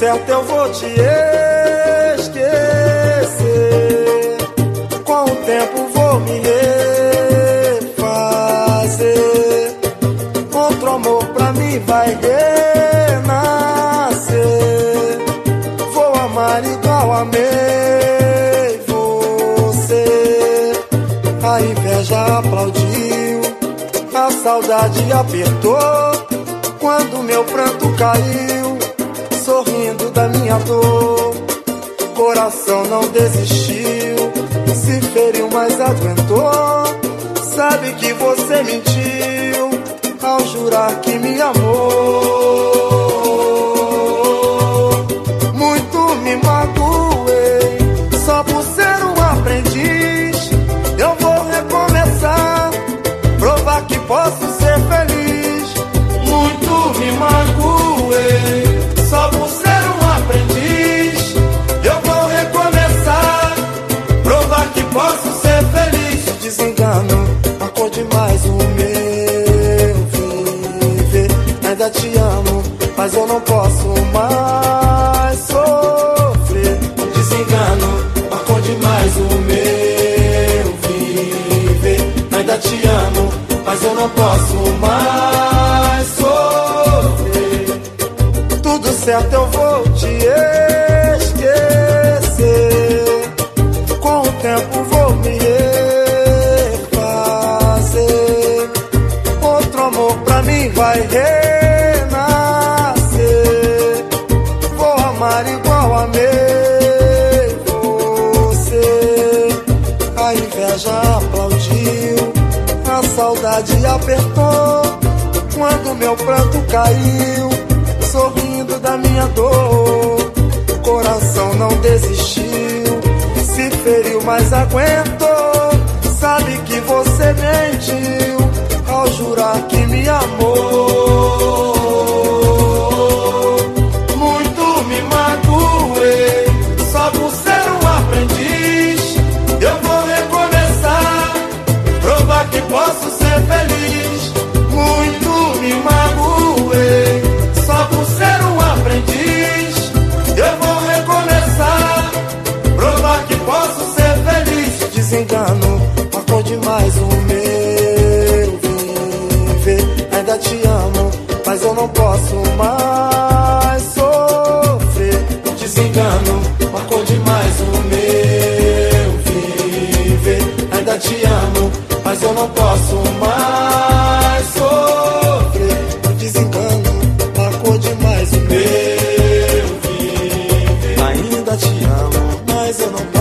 certo eu vou te esquecer. Com o tempo vou me refazer. Outro amor pra mim vai renascer. Vou amar igual amei você. A inveja aplaudiu, a saudade apertou. Quando meu pranto caiu, sorrindo da minha dor, coração não desistiu, se feriu mas aguentou. Sabe que você mentiu ao jurar que me amou. Muito me magoei, só por ser um aprendiz. Eu vou recomeçar, provar que posso ser feliz. Muito me magoei, só por ser um aprendiz. Eu vou recomeçar, provar que posso ser feliz. Desengano, marcou demais o meu viver. Ainda te amo, mas eu não posso mais sofrer. Desengano, marcou demais o meu viver. Ainda te amo, mas eu não posso mais sofrer. Tudo certo eu vou te esquecer. Com o tempo vou me refazer. Outro amor pra mim vai renascer. Vou amar igual amei você. A inveja aplaudiu, a saudade apertou. Quando meu pranto caiu, sorrindo da minha dor, coração não desistiu, se feriu mas aguentou. Sabe que você mentiu ao jurar que me amou. Muito me magoei, só por ser um aprendiz. Eu vou recomeçar, provar que posso ser feliz. Muito me magoei, só por ser um aprendiz. Eu vou recomeçar, provar que posso ser feliz. Desengano, marcou demais o meu viver. Ainda te amo, mas eu não posso mais sofrer. Desengano, marcou demais o meu viver. Ainda te amo, mas eu não posso mais sofrer. Desengano, marcou demais o meu viver. Ainda te amo, mas eu não posso